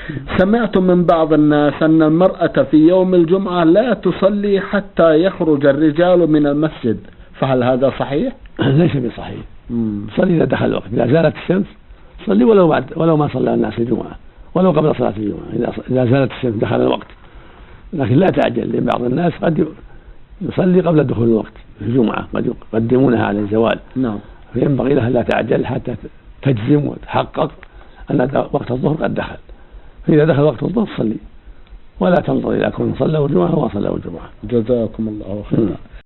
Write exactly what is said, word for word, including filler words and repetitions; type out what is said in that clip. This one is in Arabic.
سمعت من بعض الناس أن المرأة في يوم الجمعة لا تصلي حتى يخرج الرجال من المسجد، فهل هذا صحيح؟ ليس بصحيح. صلي إذا دخل الوقت، إذا زالت الشمس صلي ولو بعد ولو ما صلى الناس الجمعة، ولو قبل صلاة الجمعة إذا زالت الشمس دخل الوقت، لكن لا تعجل، لأن بعض الناس قد يصلي قبل دخول الوقت في الجمعة، قد يقدمونها على الزوال. نعم. فينبغي لها لا تعجل حتى تجزم وتحقق أن وقت الظهر قد دخل، فإذا دخل وقت الظهر صلي، ولا تنظر إلى كون صلى الجمعة وما صلى الجمعة. جزاكم الله خيرا.